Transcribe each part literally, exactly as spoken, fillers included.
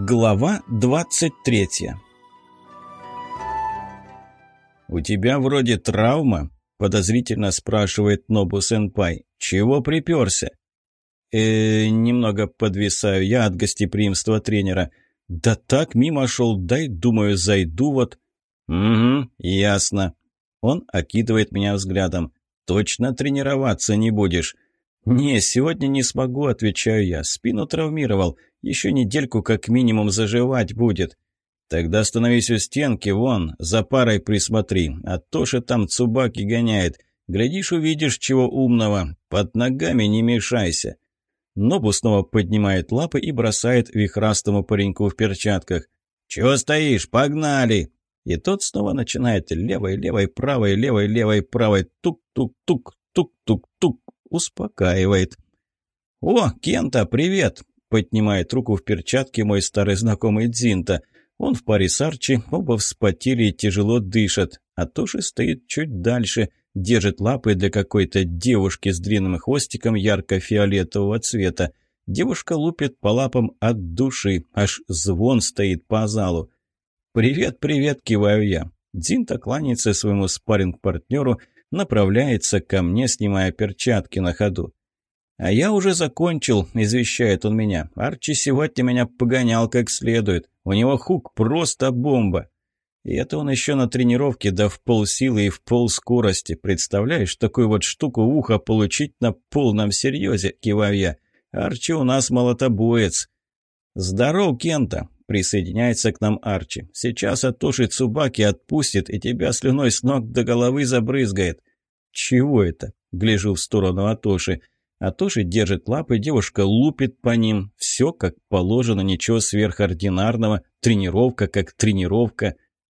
Глава двадцать третья. «У тебя вроде травма?» – подозрительно спрашивает Нобу-сенпай. «Чего приперся?» э немного подвисаю я от гостеприимства тренера. «Да так, мимо шел, дай, думаю, зайду вот». «Угу, ясно». Он окидывает меня взглядом. «Точно тренироваться не будешь?» «Не, сегодня не смогу», – отвечаю я. «Спину травмировал. Еще недельку как минимум заживать будет». «Тогда становись у стенки, вон, за парой присмотри, а то, что там Цубаки гоняет. Глядишь, увидишь чего умного. Под ногами не мешайся». Нобу снова поднимает лапы и бросает вихрастому пареньку в перчатках. «Чего стоишь? Погнали!» И тот снова начинает левой, левой, правой, левой, левой, правой, тук-тук-тук, тук-тук-тук, успокаивает. «О, Кента, привет!» — поднимает руку в перчатке мой старый знакомый Дзинта. Он в паре с Арчи, оба вспотели и тяжело дышат, а Тоши стоит чуть дальше, держит лапы для какой-то девушки с длинным хвостиком ярко-фиолетового цвета. Девушка лупит по лапам от души, аж звон стоит по залу. «Привет, привет!» – киваю я. Дзинта кланяется своему спарринг-партнеру, направляется ко мне, снимая перчатки на ходу. «А я уже закончил», – извещает он меня. «Арчи сегодня меня погонял как следует. У него хук просто бомба». И это он еще на тренировке, да в полсилы и в полскорости. Представляешь, такую вот штуку в ухо получить на полном серьезе, киваю я. «Арчи у нас молотобоец». «Здоров, Кента», – присоединяется к нам Арчи. «Сейчас Атоши Цубаки отпустит и тебя слюной с ног до головы забрызгает». «Чего это?» – гляжу в сторону Атоши. Атоши держит лапы, девушка лупит по ним. Все как положено, ничего сверхординарного. Тренировка как тренировка.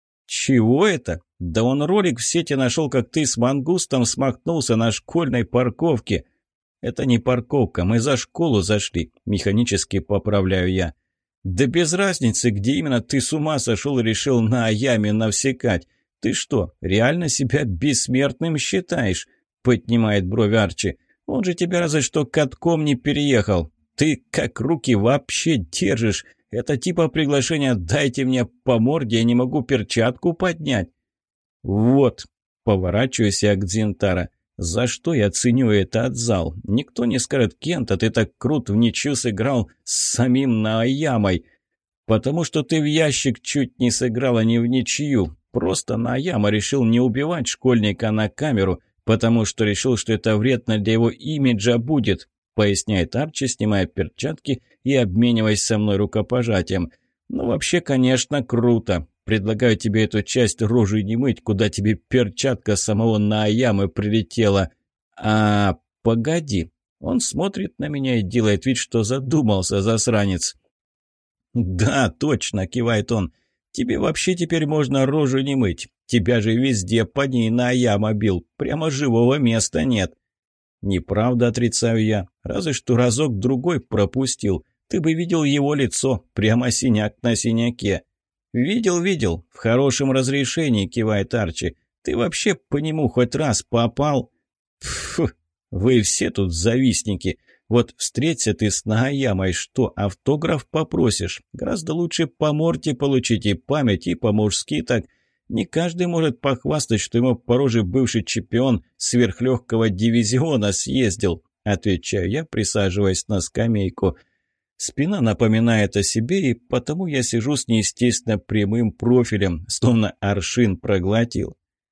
«Чего это? Да он ролик в сети нашел, как ты с мангустом смахнулся на школьной парковке». «Это не парковка, мы за школу зашли», – механически поправляю я. «Да без разницы, где именно ты с ума сошел и решил на Аяме навсекать. Ты что, реально себя бессмертным считаешь?» – поднимает бровь Арчи. «Он же тебя разве что катком не переехал. Ты как руки вообще держишь? Это типа приглашение «дайте мне по морде, я не могу перчатку поднять». «Вот», – поворачиваюсь я к Дзинтара. «За что я ценю этот зал? Никто не скажет: Кента, ты так крут в ничью сыграл с самим Наоямой. Потому что ты в ящик чуть не сыграл, а не в ничью. Просто Наояма решил не убивать школьника на камеру, потому что решил, что это вредно для его имиджа будет», поясняет Арчи, снимая перчатки и обмениваясь со мной рукопожатием. «Ну, вообще, конечно, круто. Предлагаю тебе эту часть рожи не мыть, куда тебе перчатка самого Наоямы прилетела. А, погоди». Он смотрит на меня и делает вид, что задумался, засранец. «Да, точно», — кивает он. «Тебе вообще теперь можно рожу не мыть. Тебя же везде по ней Наояма бил. Прямо живого места нет». «Неправда», — отрицаю я. «Разве что разок-другой пропустил. Ты бы видел его лицо. Прямо синяк на синяке». «Видел, видел. В хорошем разрешении», — кивает Арчи. «Ты вообще по нему хоть раз попал?» «Фу, вы все тут завистники. Вот встреться ты с Наоямой, что, автограф попросишь? Гораздо лучше по морде получить и память, и по-мужски так. Не каждый может похвастать, что ему по роже бывший чемпион сверхлегкого дивизиона съездил», — отвечаю я, присаживаясь на скамейку. Спина напоминает о себе, и потому я сижу с неестественно прямым профилем, словно аршин проглотил.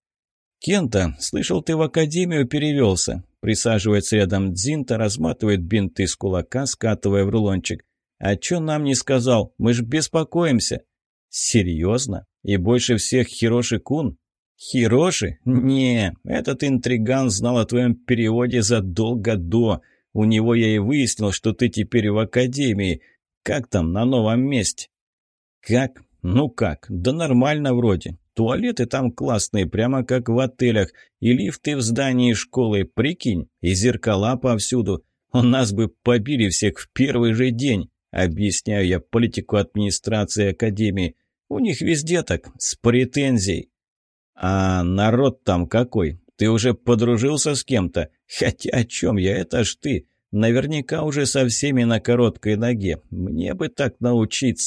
«Кента, слышал, ты в академию перевелся?» Присаживается рядом Дзинта, разматывает бинты с кулака, скатывая в рулончик. «А чё нам не сказал? Мы ж беспокоимся». «Серьезно? И больше всех Хироши-кун?» «Хироши? Не, этот интриган знал о твоем переводе задолго до. У него я и выяснил, что ты теперь в академии. Как там на новом месте?» «Как? Ну как? Да нормально вроде. Туалеты там классные, прямо как в отелях. И лифты в здании школы, прикинь. И зеркала повсюду. У нас бы побили всех в первый же день», — объясняю я политику администрации академии. «У них везде так, с претензией». «А народ там какой? Ты уже подружился с кем-то? Хотя о чем я, это ж ты. Наверняка уже со всеми на короткой ноге. Мне бы так научиться.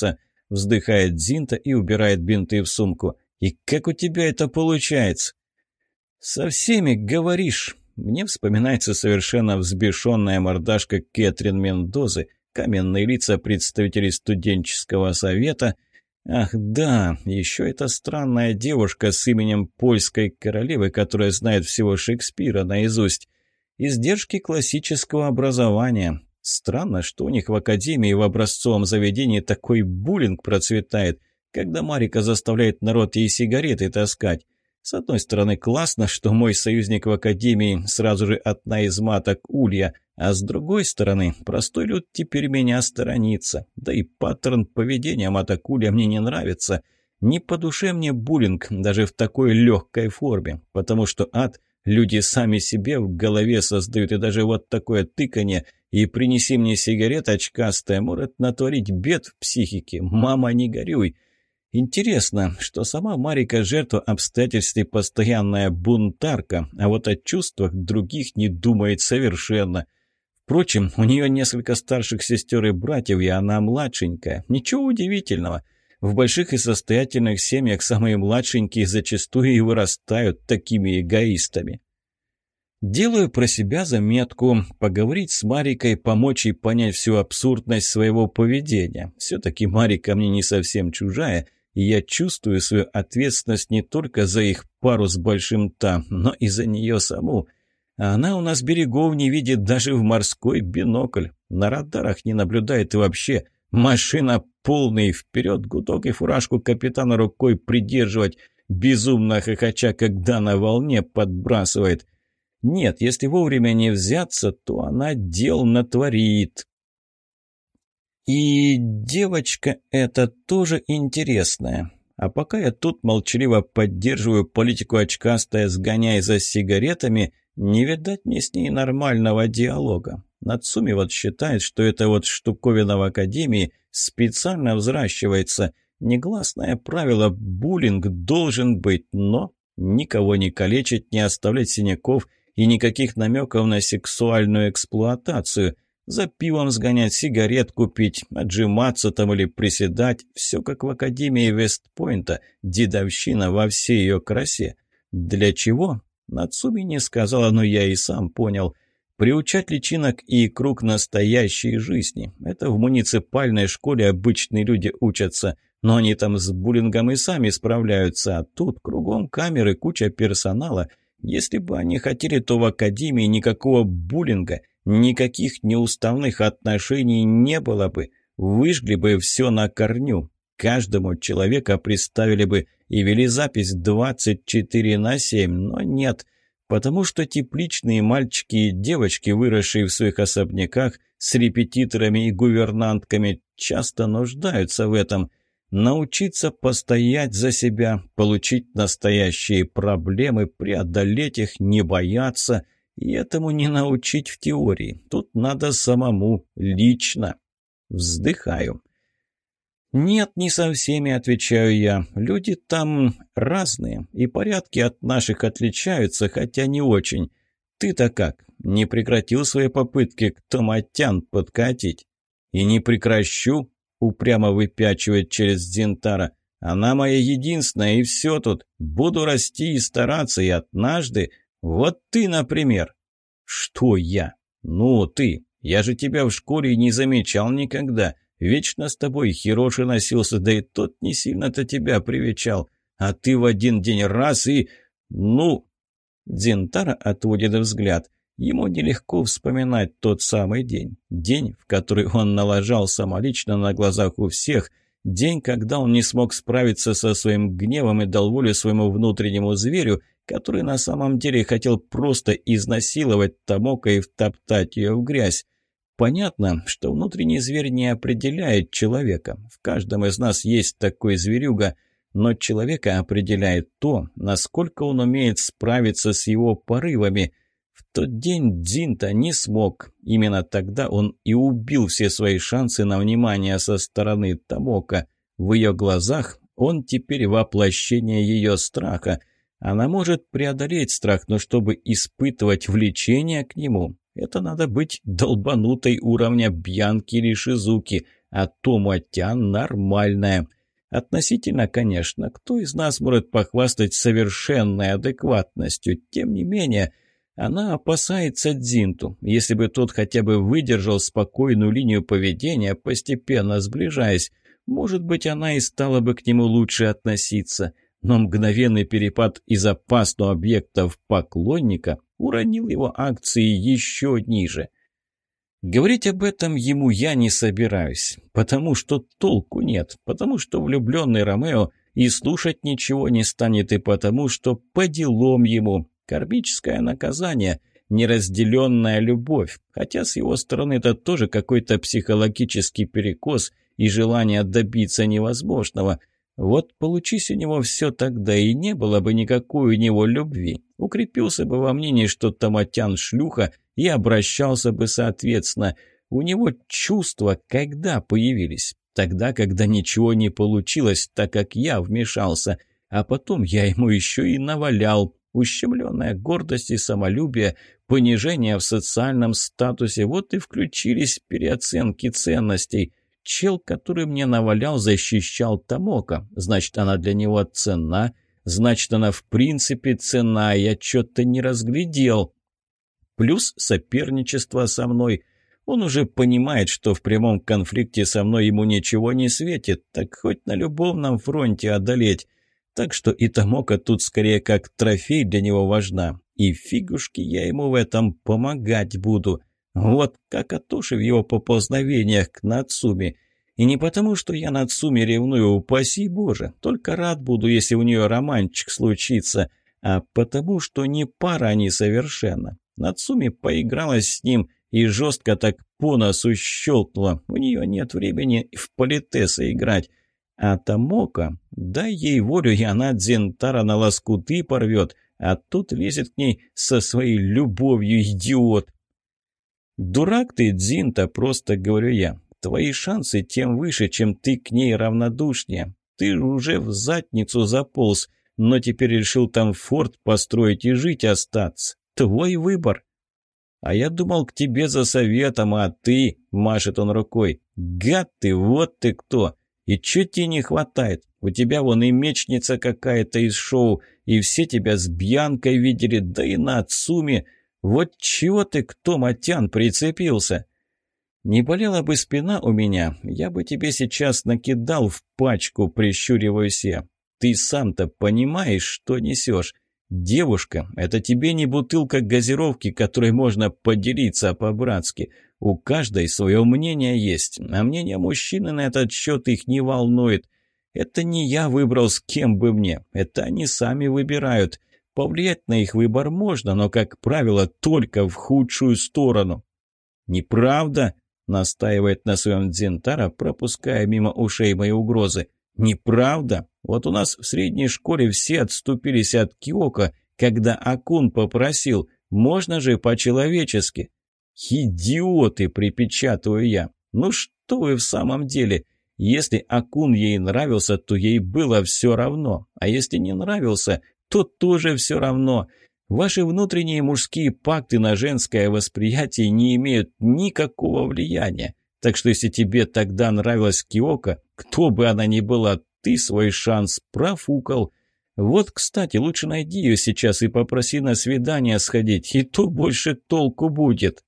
– вздыхает Зинта и убирает бинты в сумку. «И как у тебя это получается?» «Со всеми говоришь». Мне вспоминается совершенно взбешенная мордашка Кэтрин Мендозы, каменные лица представителей студенческого совета. Ах да, еще эта странная девушка с именем польской королевы, которая знает всего Шекспира наизусть. Издержки классического образования. Странно, что у них в академии в образцовом заведении такой буллинг процветает, когда Марика заставляет народ ей сигареты таскать. С одной стороны, классно, что мой союзник в академии сразу же одна из маток Улья, а с другой стороны, простой люд теперь меня сторонится. Да и паттерн поведения маток Улья мне не нравится. Не по душе мне буллинг, даже в такой легкой форме, потому что ад люди сами себе в голове создают, и даже вот такое тыканье и «принеси мне сигарет, очкастая» может натворить бед в психике. Мама, не горюй. Интересно, что сама Марика жертва обстоятельств и постоянная бунтарка, а вот о чувствах других не думает совершенно. Впрочем, у нее несколько старших сестер и братьев, и она младшенькая. Ничего удивительного. В больших и состоятельных семьях самые младшенькие зачастую и вырастают такими эгоистами. Делаю про себя заметку, поговорить с Марикой, помочь ей понять всю абсурдность своего поведения. Все-таки Марика мне не совсем чужая, и я чувствую свою ответственность не только за их пару с большим «та», но и за нее саму. А она у нас берегов не видит даже в морской бинокль, на радарах не наблюдает и вообще. Машина полный, вперед гудок и фуражку капитана рукой придерживать, безумно хохоча, когда на волне подбрасывает. Нет, если вовремя не взяться, то она дел натворит. И девочка эта тоже интересная. А пока я тут молчаливо поддерживаю политику очкастая, сгоняя за сигаретами, не видать мне с ней нормального диалога. Нацуми вот считает, что эта вот штуковина в академии специально взращивается. Негласное правило, буллинг должен быть, но никого не калечить, не оставлять синяков и никаких намеков на сексуальную эксплуатацию. За пивом сгонять, сигарет купить, отжиматься там или приседать. Все как в академии Вестпойнта, дедовщина во всей ее красе. Для чего? Нацуми не сказала, но я и сам понял. Приучать личинок и икру к настоящей жизни. Это в муниципальной школе обычные люди учатся, но они там с буллингом и сами справляются, а тут кругом камеры, куча персонала. Если бы они хотели, то в академии никакого буллинга, никаких неуставных отношений не было бы. Выжгли бы все на корню. Каждому человека представили бы и вели запись двадцать четыре на семь, но нет. Потому что тепличные мальчики и девочки, выросшие в своих особняках с репетиторами и гувернантками, часто нуждаются в этом. Научиться постоять за себя, получить настоящие проблемы, преодолеть их, не бояться. И этому не научить в теории. Тут надо самому, лично. Вздыхаю. «Нет, не со всеми», — отвечаю я. «Люди там разные, и порядки от наших отличаются, хотя не очень. Ты-то как, не прекратил свои попытки к томатян подкатить?» «И не прекращу», — упрямо выпячивает через Дзинтара. «Она моя единственная, и все тут. Буду расти и стараться, и однажды... Вот ты, например». «Что я?» «Ну, ты. Я же тебя в школе и не замечал никогда». Вечно с тобой Хироши носился, да и тот не сильно-то тебя привечал. А ты в один день раз и... Ну...» Дзинтара отводит взгляд. Ему нелегко вспоминать тот самый день. День, в который он налажал самолично на глазах у всех. День, когда он не смог справиться со своим гневом и дал волю своему внутреннему зверю, который на самом деле хотел просто изнасиловать Томоко и втоптать ее в грязь. Понятно, что внутренний зверь не определяет человека. В каждом из нас есть такой зверюга, но человека определяет то, насколько он умеет справиться с его порывами. В тот день Дзинта не смог. Именно тогда он и убил все свои шансы на внимание со стороны Томоко. В ее глазах он теперь воплощение ее страха. Она может преодолеть страх, но чтобы испытывать влечение к нему... Это надо быть долбанутой уровня Бьянки или Шизуки, а Томатян нормальная. Относительно, конечно, кто из нас может похвастать совершенной адекватностью? Тем не менее, она опасается Дзинту. Если бы тот хотя бы выдержал спокойную линию поведения, постепенно сближаясь, может быть, она и стала бы к нему лучше относиться. Но мгновенный перепад из опасного объекта в поклонника уронил его акции еще ниже. Говорить об этом ему я не собираюсь, потому что толку нет, потому что влюбленный Ромео и слушать ничего не станет, и потому что по делам ему кармическое наказание, неразделенная любовь, хотя с его стороны это тоже какой-то психологический перекос и желание добиться невозможного. Вот получись у него все, тогда и не было бы никакой у него любви. Укрепился бы во мнении, что Томатян шлюха, и обращался бы соответственно. У него чувства когда появились? Тогда, когда ничего не получилось, так как я вмешался. А потом я ему еще и навалял. Ущемленная гордость и самолюбие, понижение в социальном статусе, вот и включились переоценки ценностей. Чел, который мне навалял, защищал Томоко. Значит, она для него ценна. Значит, она в принципе ценна. Я что-то не разглядел. Плюс соперничество со мной. Он уже понимает, что в прямом конфликте со мной ему ничего не светит. Так хоть на любовном фронте одолеть. Так что и Томоко тут скорее как трофей для него важна. И фигушки я ему в этом помогать буду. Вот как Атоши в его поползновениях к Нацуме. И не потому, что я Нацуме ревную, упаси Боже, только рад буду, если у нее романчик случится, а потому, что не пара они совершенно. Нацуме поигралась с ним и жестко так по носу щелкнула. У нее нет времени в политеса играть. А Томоко, дай ей волю, и она Дзентара на лоскуты порвет, а тут лезет к ней со своей любовью, идиот. «Дурак ты, Дзинта, просто говорю я. Твои шансы тем выше, чем ты к ней равнодушнее. Ты уже в задницу заполз, но теперь решил там форт построить и жить остаться. Твой выбор». «А я думал к тебе за советом, а ты...» — машет он рукой. «Гад ты, вот ты кто! И чё тебе не хватает? У тебя вон и мечница какая-то из шоу, и все тебя с Бьянкой видели, да и на Ацуме. Вот чего ты к Томатян прицепился? Не болела бы спина у меня, я бы тебе сейчас накидал в пачку, прищуриваюсь я. Ты сам-то понимаешь, что несешь? Девушка, это тебе не бутылка газировки, которой можно поделиться по-братски. У каждой свое мнение есть, а мнение мужчины на этот счет их не волнует. Это не я выбрал, с кем бы мне, это они сами выбирают. Повлиять на их выбор можно, но, как правило, только в худшую сторону. «Неправда», — настаивает на своем Дзентара, пропуская мимо ушей мои угрозы. «Неправда. Вот у нас в средней школе все отступились от Киоко, когда Акун попросил. Можно же по-человечески». «Идиоты!» — припечатываю я. «Ну что вы в самом деле? Если Акун ей нравился, то ей было все равно. А если не нравился, то тоже все равно. Ваши внутренние мужские пакты на женское восприятие не имеют никакого влияния. Так что если тебе тогда нравилась Киоко, кто бы она ни была, ты свой шанс профукал. Вот, кстати, лучше найди ее сейчас и попроси на свидание сходить, и то больше толку будет».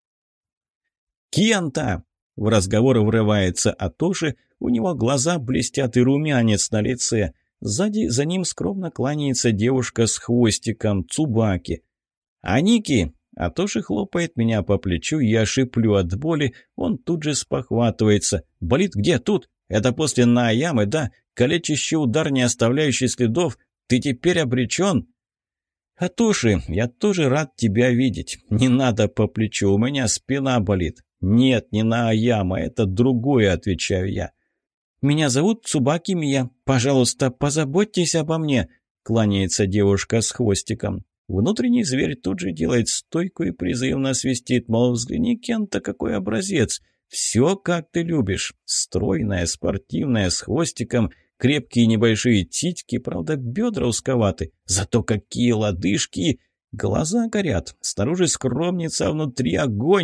«Кента!» — в разговор врывается Атоши, у него глаза блестят и румянец на лице. Сзади за ним скромно кланяется девушка с хвостиком Цубаки. «Аники!» Атоши хлопает меня по плечу, я шиплю от боли, он тут же спохватывается. «Болит где? Тут? Это после Наоямы, да? Калечащий удар, не оставляющий следов? Ты теперь обречен?» «Атоши, я тоже рад тебя видеть. Не надо по плечу, у меня спина болит». «Нет, не Наояма, это другое», — отвечаю я. «Меня зовут Цубаки Мия. Пожалуйста, позаботьтесь обо мне», — кланяется девушка с хвостиком. Внутренний зверь тут же делает стойку и призывно свистит, мол, взгляни, Кента, какой образец. Все, как ты любишь. Стройная, спортивная, с хвостиком, крепкие небольшие титьки, правда, бедра узковаты. Зато какие лодыжки! Глаза горят. Снаружи скромница, а внутри огонь.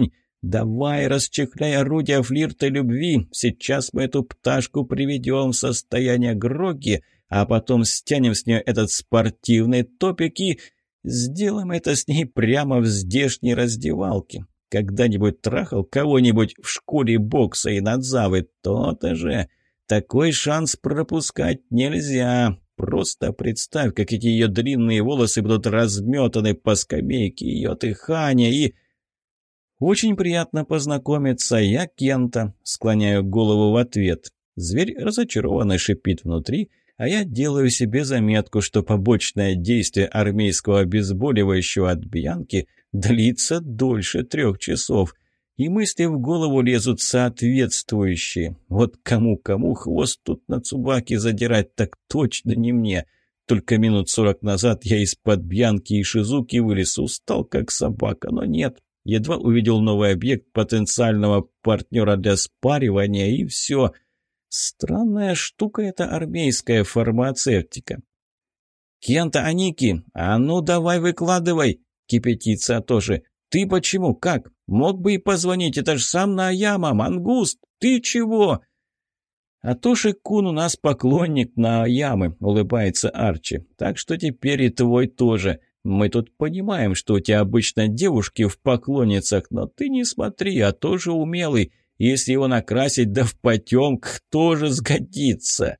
Давай, расчехляй орудия флирта любви. Сейчас мы эту пташку приведем в состояние гроги, а потом стянем с нее этот спортивный топик и сделаем это с ней прямо в здешней раздевалке. Когда-нибудь трахал кого-нибудь в школе бокса и надзавы? То-то же. Такой шанс пропускать нельзя. Просто представь, как эти ее длинные волосы будут разметаны по скамейке, ее дыхание и... «Очень приятно познакомиться, я Кента», — склоняю голову в ответ. Зверь разочарованно шипит внутри, а я делаю себе заметку, что побочное действие армейского обезболивающего от Бьянки длится дольше трех часов. И мысли в голову лезут соответствующие. Вот кому-кому хвост тут на Цубаки задирать, так точно не мне. Только минут сорок назад я из-под Бьянки и Шизуки вылез, устал как собака, но нет. Едва увидел новый объект потенциального партнера для спаривания, и все. Странная штука эта армейская фармацевтика. «Кента, Аники, а ну давай выкладывай!» — кипятится Атоши. «Ты почему? Как? Мог бы и позвонить, это ж сам Нааяма, мангуст! Ты чего?» «Атоши-кун у нас поклонник Нааямы», — улыбается Арчи. «Так что теперь и твой тоже. Мы тут понимаем, что у тебя обычно девушки в поклонницах, но ты не смотри, а тоже умелый. Если его накрасить, да в потемках, тоже сгодится».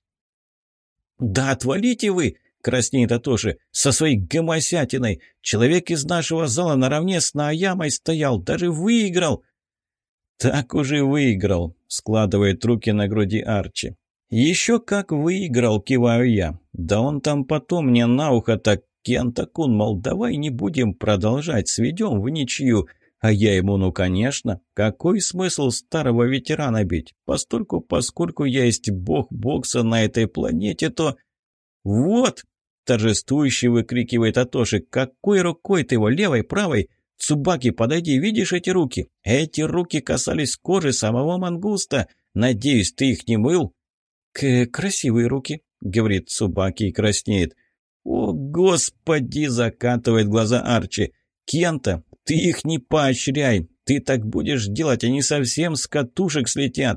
«Да отвалите вы!» — краснеет Атоши. «Со своей гомосятиной! Человек из нашего зала наравне с Нааямой стоял, даже выиграл!» «Так уже выиграл», — складывает руки на груди Арчи. «Еще как выиграл», — киваю я. «Да он там потом мне на ухо так, Кента-кун, мол, давай не будем продолжать, сведем в ничью». А я ему, ну, конечно, какой смысл старого ветерана бить? Постольку, поскольку я есть бог бокса на этой планете, то... «Вот!» — торжествующе выкрикивает Атоши. «Какой рукой ты его? Левой, правой? Цубаки, подойди, видишь эти руки? Эти руки касались кожи самого мангуста. Надеюсь, ты их не мыл?» «К красивые руки», — говорит Цубаки и краснеет. «О, господи!» — закатывает глаза Арчи. «Кента, ты их не поощряй. Ты так будешь делать, они совсем с катушек слетят».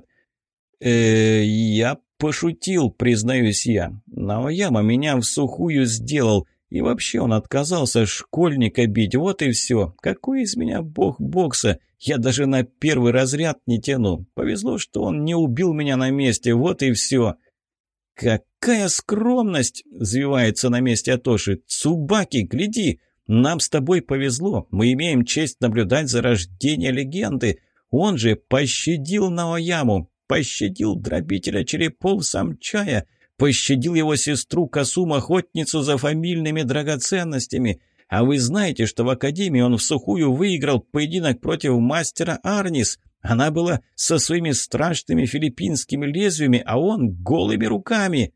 «Э, я пошутил, признаюсь я. Наояма меня в сухую сделал. И вообще он отказался школьника бить, вот и все. Какой из меня бог бокса? Я даже на первый разряд не тяну. Повезло, что он не убил меня на месте, вот и все». «Какая скромность!» — взвивается на месте Атоши. «Цубаки, гляди! Нам с тобой повезло. Мы имеем честь наблюдать за рождением легенды. Он же пощадил Наояму, пощадил дробителя черепов Самчая, пощадил его сестру Касум, охотницу за фамильными драгоценностями. А вы знаете, что в Академии он в сухую выиграл поединок против мастера Арнис? Она была со своими страшными филиппинскими лезвиями, а он голыми руками».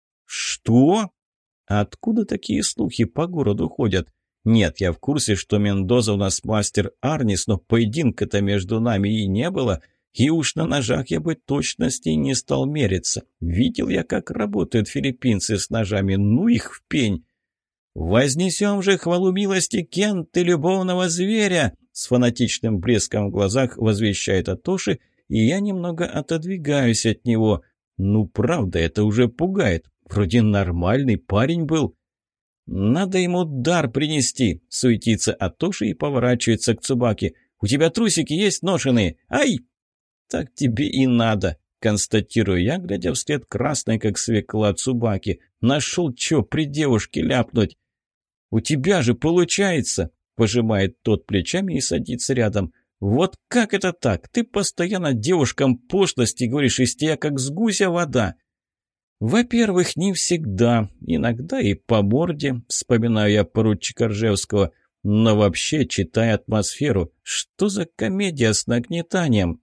«Что? Откуда такие слухи по городу ходят? Нет, я в курсе, что Мендоза у нас мастер Арнис, но поединка-то между нами и не было, и уж на ножах я бы точно с ней не стал мериться. Видел я, как работают филиппинцы с ножами, ну их в пень». «Вознесем же хвалу милости Кенты, любовного зверя!» С фанатичным блеском в глазах возвещает Атоши, и я немного отодвигаюсь от него. Ну, правда, это уже пугает. Вроде нормальный парень был. «Надо ему дар принести», — суетится Атоши и поворачивается к Цубаки. «У тебя трусики есть ношеные? Ай!» «Так тебе и надо», — констатирую я, глядя вслед красной, как свекла Цубаки. «Нашел чё при девушке ляпнуть?» «У тебя же получается!» — пожимает тот плечами и садится рядом. «Вот как это так? Ты постоянно девушкам пошлости говоришь, из тебя как с гуся вода». «Во-первых, не всегда. Иногда и по морде», — вспоминаю я поручика Ржевского. «Но вообще, читай атмосферу. Что за комедия с нагнетанием?»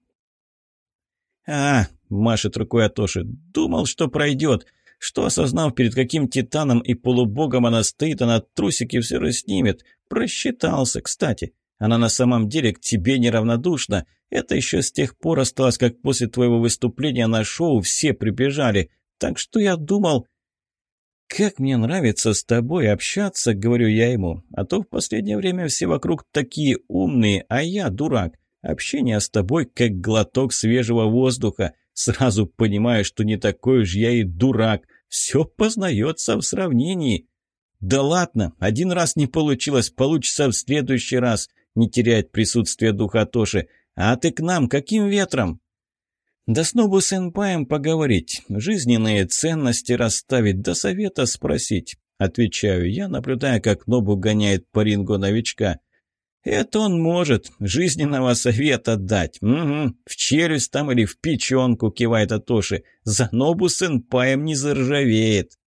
«А, — машет рукой Атоши, — думал, что пройдет. Что, осознав, перед каким титаном и полубогом она стоит, она трусики все раснимет. Просчитался, кстати. Она на самом деле к тебе неравнодушна. Это еще с тех пор осталось, как после твоего выступления на шоу все прибежали. Так что я думал...» «Как мне нравится с тобой общаться, — говорю я ему, — а то в последнее время все вокруг такие умные, а я дурак. Общение с тобой как глоток свежего воздуха. Сразу понимаю, что не такой уж я и дурак. Все познается в сравнении. Да ладно, один раз не получилось, получится в следующий раз. Не теряет присутствие духа Тоши. А ты к нам каким ветром? Да с Нобу-сэнпаем поговорить, жизненные ценности расставить, да совета спросить. Отвечаю я, наблюдая, как Нобу гоняет по рингу новичка. Это он может, жизненного совета дать. Угу, в челюсть там или в печенку, кивает Атоши. За Нобу-сэнпаем не заржавеет.